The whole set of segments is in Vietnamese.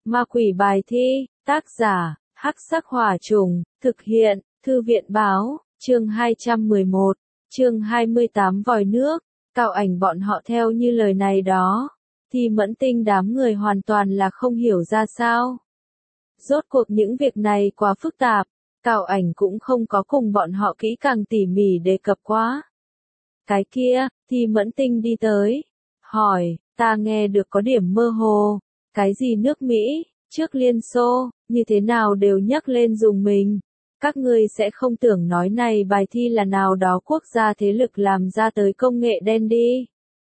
Ma quỷ bài thi, tác giả, Hắc Sắc Hỏa Trùng, thực hiện, Thư viện báo, chương 211, chương 28 vòi nước, Cao Ảnh bọn họ theo như lời này đó, thì Mẫn Tinh đám người hoàn toàn là không hiểu ra sao. Rốt cuộc những việc này quá phức tạp, Cao Ảnh cũng không có cùng bọn họ kỹ càng tỉ mỉ đề cập quá. Cái kia, thì Mẫn Tinh đi tới, hỏi, ta nghe được có điểm mơ hồ, cái gì nước Mỹ, trước Liên Xô, như thế nào đều nhắc lên dùng mình. Các ngươi sẽ không tưởng nói này bài thi là nào đó quốc gia thế lực làm ra tới công nghệ đen đi.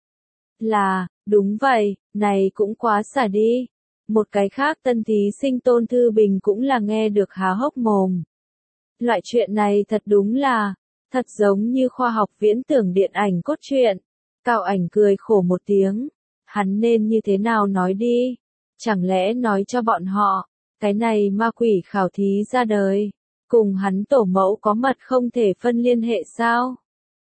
Là, đúng vậy, này cũng quá xả đi. Một cái khác tân thí sinh Tôn Thư Bình cũng là nghe được há hốc mồm. Loại chuyện này thật đúng là, thật giống như khoa học viễn tưởng điện ảnh cốt truyện. Cao Ảnh cười khổ một tiếng, hắn nên như thế nào nói đi, chẳng lẽ nói cho bọn họ, cái này ma quỷ khảo thí ra đời, cùng hắn tổ mẫu có mật không thể phân liên hệ sao?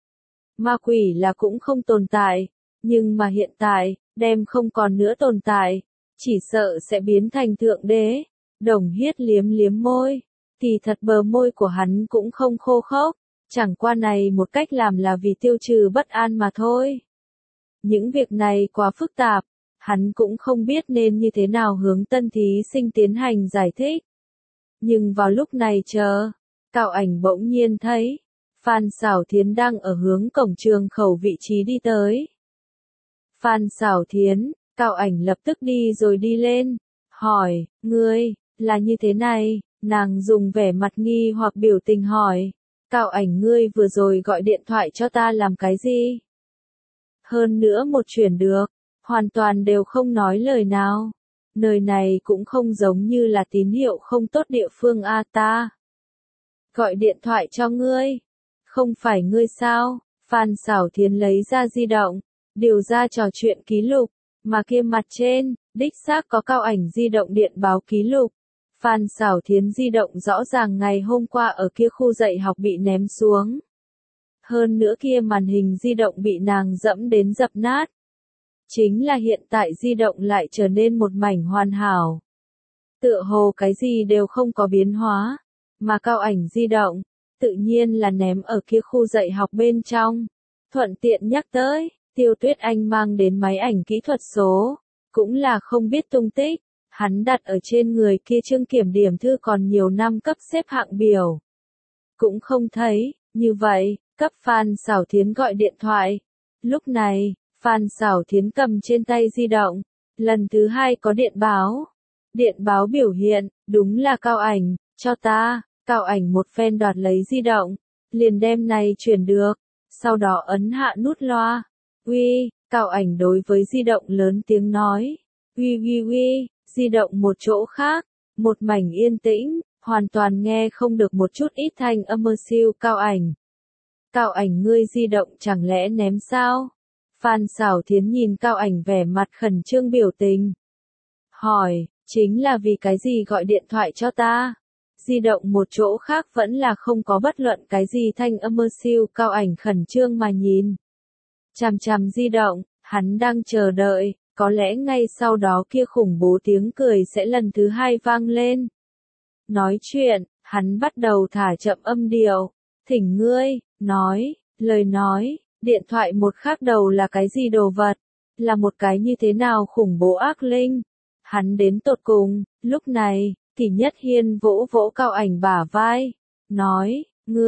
Ma quỷ là cũng không tồn tại, nhưng mà hiện tại, đem không còn nữa tồn tại, chỉ sợ sẽ biến thành thượng đế. Đồng Hiết liếm liếm môi, thì thật bờ môi của hắn cũng không khô khốc, chẳng qua này một cách làm là vì tiêu trừ bất an mà thôi. Những việc này quá phức tạp, hắn cũng không biết nên như thế nào hướng tân thí sinh tiến hành giải thích. Nhưng vào lúc này Cao Ảnh bỗng nhiên thấy, Phan Xảo Thiến đang ở hướng cổng trường khẩu vị trí đi tới. Phan Xảo Thiến, Cao Ảnh lập tức đi rồi đi lên, hỏi, ngươi, là như thế này, nàng dùng vẻ mặt nghi hoặc biểu tình hỏi, Cao Ảnh ngươi vừa rồi gọi điện thoại cho ta làm cái gì? Hơn nữa một chuyển được, hoàn toàn đều không nói lời nào. Nơi này cũng không giống như là tín hiệu không tốt địa phương a ta. Gọi điện thoại cho ngươi. Không phải ngươi sao? Phan Xảo Thiến lấy ra di động, điều ra trò chuyện ký lục, mà kia mặt trên, đích xác có Cao Ảnh di động điện báo ký lục. Phan Xảo Thiến di động rõ ràng ngày hôm qua ở kia khu dạy học bị ném xuống. Hơn nữa kia màn hình di động bị nàng dẫm đến dập nát. Chính là hiện tại di động lại trở nên một mảnh hoàn hảo. Tựa hồ cái gì đều không có biến hóa, mà Cao Ảnh di động, tự nhiên là ném ở kia khu dạy học bên trong. Thuận tiện nhắc tới, Tiêu Tuyết Anh mang đến máy ảnh kỹ thuật số, cũng là không biết tung tích, hắn đặt ở trên người kia chương kiểm điểm thư còn nhiều năm cấp xếp hạng biểu. Cũng không thấy, như vậy, cấp Phan Xảo Thiến gọi điện thoại. Lúc này, Phan Xảo Thiến cầm trên tay di động, lần thứ hai có điện báo. Điện báo biểu hiện, đúng là Cao Ảnh, cho ta. Cao Ảnh một phen đoạt lấy di động, liền đem này chuyển được, sau đó ấn hạ nút loa. Uy, Cao Ảnh đối với di động lớn tiếng nói. Uy uy uy, di động một chỗ khác, một mảnh yên tĩnh, hoàn toàn nghe không được một chút ít thanh âm mơ siêu. Cao Ảnh. Cao Ảnh ngươi di động chẳng lẽ ném sao? Phan Xảo Thiến nhìn Cao Ảnh vẻ mặt khẩn trương biểu tình. Hỏi, chính là vì cái gì gọi điện thoại cho ta? Di động một chỗ khác vẫn là không có bất luận cái gì thanh âm mơ siêu. Cao Ảnh khẩn trương mà nhìn. Chằm chằm di động, hắn đang chờ đợi, có lẽ ngay sau đó kia khủng bố tiếng cười sẽ lần thứ hai vang lên. Nói chuyện, hắn bắt đầu thả chậm âm điệu. Thỉnh ngươi, nói, lời nói, điện thoại một khác đầu là cái gì đồ vật, là một cái như thế nào khủng bố ác linh. Hắn đến tột cùng, lúc này, Kỷ Nhất Hiên vỗ vỗ Cao Ảnh bả vai, nói,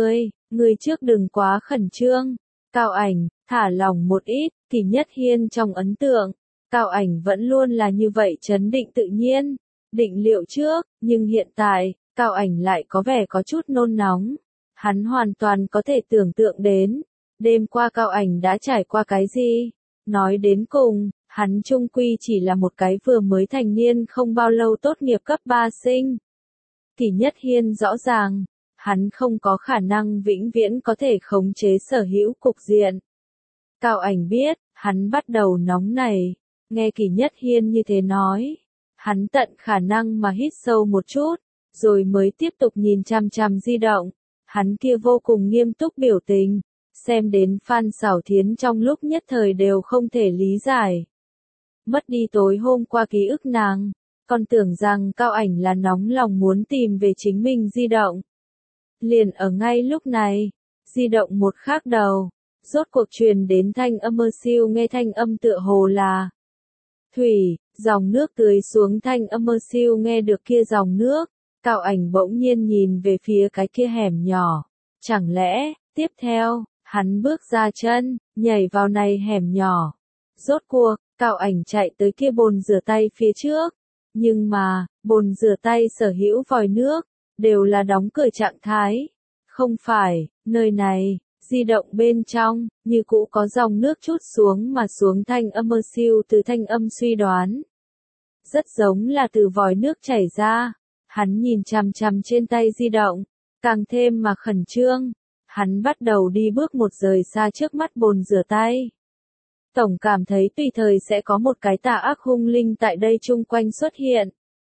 ngươi trước đừng quá khẩn trương. Cao Ảnh, thả lòng một ít. Kỷ Nhất Hiên trong ấn tượng, Cao Ảnh vẫn luôn là như vậy trấn định tự nhiên, định liệu trước, nhưng hiện tại, Cao Ảnh lại có vẻ có chút nôn nóng. Hắn hoàn toàn có thể tưởng tượng đến, đêm qua Cao Ảnh đã trải qua cái gì. Nói đến cùng, hắn chung quy chỉ là một cái vừa mới thành niên không bao lâu tốt nghiệp cấp 3 sinh. Kỷ Nhất Hiên rõ ràng, hắn không có khả năng vĩnh viễn có thể khống chế sở hữu cục diện. Cao Ảnh biết, hắn bắt đầu nóng nảy, nghe Kỷ Nhất Hiên như thế nói. Hắn tận khả năng mà hít sâu một chút, rồi mới tiếp tục nhìn chằm chằm di động. Hắn kia vô cùng nghiêm túc biểu tình, xem đến Phan Xảo Thiến trong lúc nhất thời đều không thể lý giải. Mất đi tối hôm qua ký ức nàng, Còn tưởng rằng Cao Ảnh là nóng lòng muốn tìm về chính mình di động. Liền ở ngay lúc này, di động một khác đầu, rốt cuộc truyền đến thanh âm mơ siêu, nghe thanh âm tựa hồ là thủy, dòng nước tưới xuống, thanh âm mơ siêu nghe được kia dòng nước, Cao Ảnh bỗng nhiên nhìn về phía cái kia hẻm nhỏ. Chẳng lẽ, tiếp theo, hắn bước ra chân, nhảy vào này hẻm nhỏ. Rốt cuộc, Cao Ảnh chạy tới kia bồn rửa tay phía trước. Nhưng mà, bồn rửa tay sở hữu vòi nước, đều là đóng cửa trạng thái. Không phải, nơi này, di động bên trong, như cũ có dòng nước chút xuống mà xuống, thanh âm mơ siêu từ thanh âm suy đoán. Rất giống là từ vòi nước chảy ra. Hắn nhìn chằm chằm trên tay di động, càng thêm mà khẩn trương. Hắn bắt đầu đi bước một rời xa trước mắt bồn rửa tay. Tổng cảm thấy tùy thời sẽ có một cái tà ác hung linh tại đây chung quanh xuất hiện.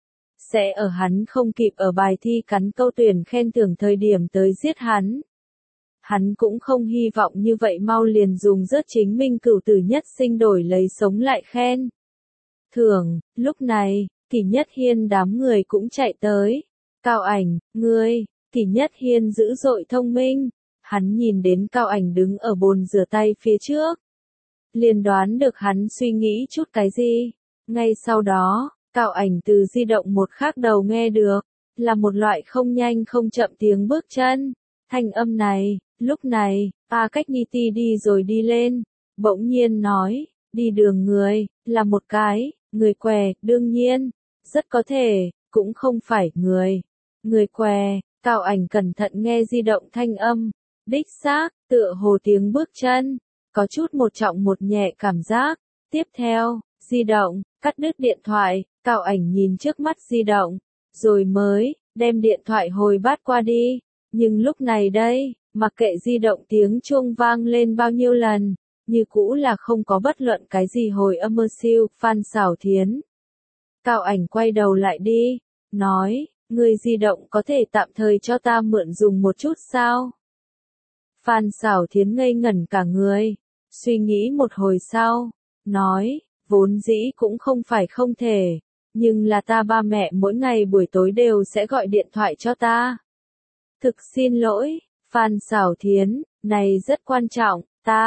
Sẽ ở hắn không kịp ở bài thi cắn câu tuyển khen thưởng thời điểm tới giết hắn. Hắn cũng không hy vọng như vậy mau liền dùng rớt chính mình cửu tử nhất sinh đổi lấy sống lại khen thưởng. Lúc này, Kỷ Nhất Hiên đám người cũng chạy tới. Cao Ảnh, ngươi, Kỷ Nhất Hiên dữ dội thông minh. Hắn nhìn đến Cao Ảnh đứng ở bồn rửa tay phía trước. Liền đoán được hắn suy nghĩ chút cái gì. Ngay sau đó, Cao Ảnh từ di động một khác đầu nghe được, là một loại không nhanh không chậm tiếng bước chân. Thanh âm này, lúc này, A Cách Ni Ti đi rồi đi lên, bỗng nhiên nói, đi đường người, là một cái, người què, đương nhiên, rất có thể, cũng không phải người què. Cao Ảnh cẩn thận nghe di động thanh âm, đích xác, tựa hồ tiếng bước chân, có chút một trọng một nhẹ cảm giác. Tiếp theo, di động, cắt đứt điện thoại, Cao Ảnh nhìn trước mắt di động, rồi mới, đem điện thoại hồi bắt qua đi. Nhưng lúc này đây, mặc kệ di động tiếng chuông vang lên bao nhiêu lần, như cũ là không có bất luận cái gì hồi âm mơ siêu. Phan Xảo Thiến. Cao Ảnh quay đầu lại đi, nói, người di động có thể tạm thời cho ta mượn dùng một chút sao? Phan Xảo Thiến ngây ngẩn cả người, suy nghĩ một hồi sau, nói, vốn dĩ cũng không phải không thể, nhưng là ta ba mẹ mỗi ngày buổi tối đều sẽ gọi điện thoại cho ta. Thực xin lỗi, Phan Xảo Thiến, này rất quan trọng,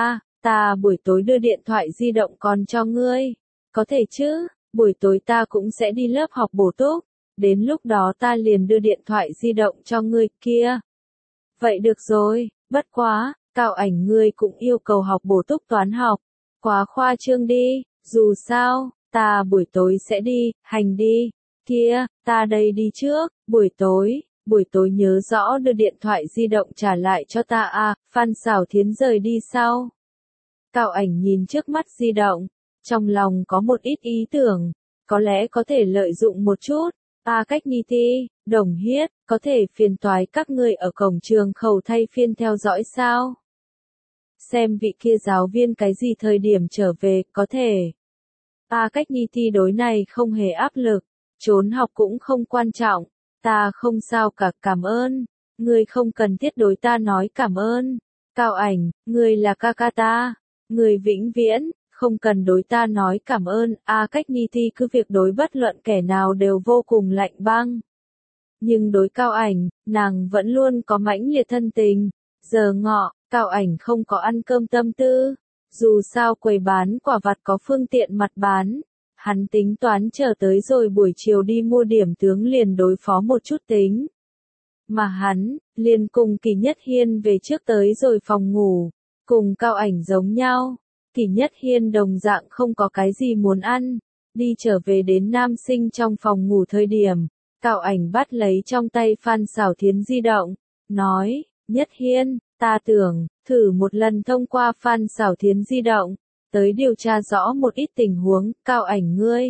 ta buổi tối đưa điện thoại di động còn cho ngươi, có thể chứ, buổi tối ta cũng sẽ đi lớp học bổ túc, đến lúc đó ta liền đưa điện thoại di động cho ngươi kia. Vậy được rồi, bất quá, Cao Ảnh ngươi cũng yêu cầu học bổ túc toán học, quá khoa trương đi, dù sao, ta buổi tối sẽ đi, hành đi, kia, ta đây đi trước, buổi tối nhớ rõ đưa điện thoại di động trả lại cho ta à. Phan Xảo Thiến rời đi sau. Cao Ảnh nhìn trước mắt di động, trong lòng có một ít ý tưởng, có lẽ có thể lợi dụng một chút. A Cách Ni Ti, Đồng Hiết, có thể phiền toái các ngươi ở cổng trường khẩu thay phiên theo dõi sao? Xem vị kia giáo viên cái gì thời điểm trở về, có thể. A Cách Ni Ti đối này không hề áp lực, trốn học cũng không quan trọng, ta không sao cả, cảm ơn, ngươi không cần thiết đối ta nói cảm ơn. Cao Ảnh, ngươi là ca ca ta, ngươi vĩnh viễn không cần đối ta nói cảm ơn. A Cách Ni Ti cứ việc đối bất luận kẻ nào đều vô cùng lạnh băng. Nhưng đối Cao Ảnh, nàng vẫn luôn có mãnh liệt thân tình. Giờ ngọ, Cao Ảnh không có ăn cơm tâm tư. Dù sao quầy bán quả vặt có phương tiện mặt bán. Hắn tính toán chờ tới rồi buổi chiều đi mua điểm tướng liền đối phó một chút tính. Mà hắn, liền cùng Kỷ Nhất Hiên về trước tới rồi phòng ngủ. Cùng Cao Ảnh giống nhau. Kỷ Nhất Hiên đồng dạng không có cái gì muốn ăn, đi trở về đến nam sinh trong phòng ngủ thời điểm, Cao Ảnh bắt lấy trong tay Phan Xảo Thiến di động, nói, Nhất Hiên, ta tưởng, thử một lần thông qua Phan Xảo Thiến di động, tới điều tra rõ một ít tình huống. Cao Ảnh ngươi.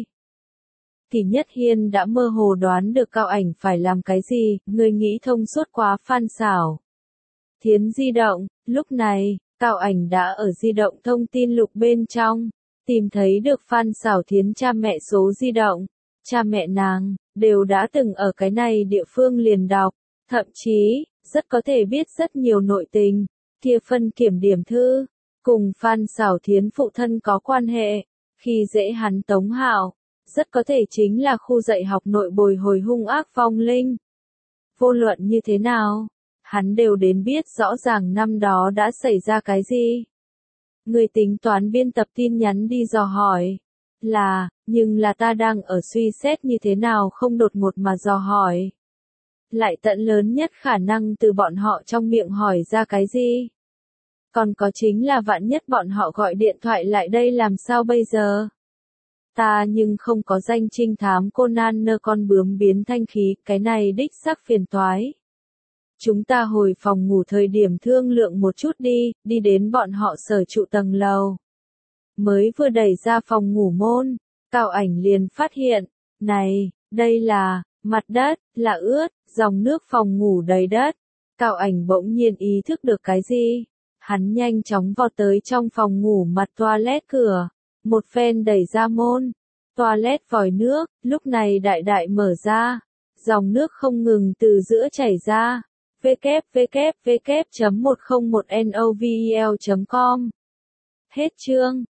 Kỷ Nhất Hiên đã mơ hồ đoán được Cao Ảnh phải làm cái gì, ngươi nghĩ thông suốt quá. Phan Xảo Thiến di động, lúc này, Cao Ảnh đã ở di động thông tin lục bên trong, tìm thấy được Phan Xảo Thiến cha mẹ số di động. Cha mẹ nàng, đều đã từng ở cái này địa phương liền đọc, thậm chí, rất có thể biết rất nhiều nội tình. Kia phân kiểm điểm thư, cùng Phan Xảo Thiến phụ thân có quan hệ, khi dễ hắn Tống Hạo, rất có thể chính là khu dạy học nội bồi hồi hung ác vong linh. Vô luận như thế nào, hắn đều đến biết rõ ràng năm đó đã xảy ra cái gì. Người tính toán biên tập tin nhắn đi dò hỏi. Nhưng là ta đang ở suy xét như thế nào không đột ngột mà dò hỏi. Lại tận lớn nhất khả năng từ bọn họ trong miệng hỏi ra cái gì. Còn có chính là vạn nhất bọn họ gọi điện thoại lại đây làm sao bây giờ? Ta nhưng không có danh trinh thám Conan nơ con bướm biến thanh khí, cái này đích xác phiền toái. Chúng ta hồi phòng ngủ thời điểm thương lượng một chút đi đến bọn họ sở trụ tầng lầu. Mới vừa đẩy ra phòng ngủ môn, Cao Ảnh liền phát hiện, này, đây là, mặt đất, là ướt, dòng nước phòng ngủ đầy đất. Cao Ảnh bỗng nhiên ý thức được cái gì? Hắn nhanh chóng vọt tới trong phòng ngủ mặt toilet cửa, một phen đẩy ra môn. Toilet vòi nước, lúc này đại đại mở ra, dòng nước không ngừng từ giữa chảy ra. www.101novel.com Hết chương.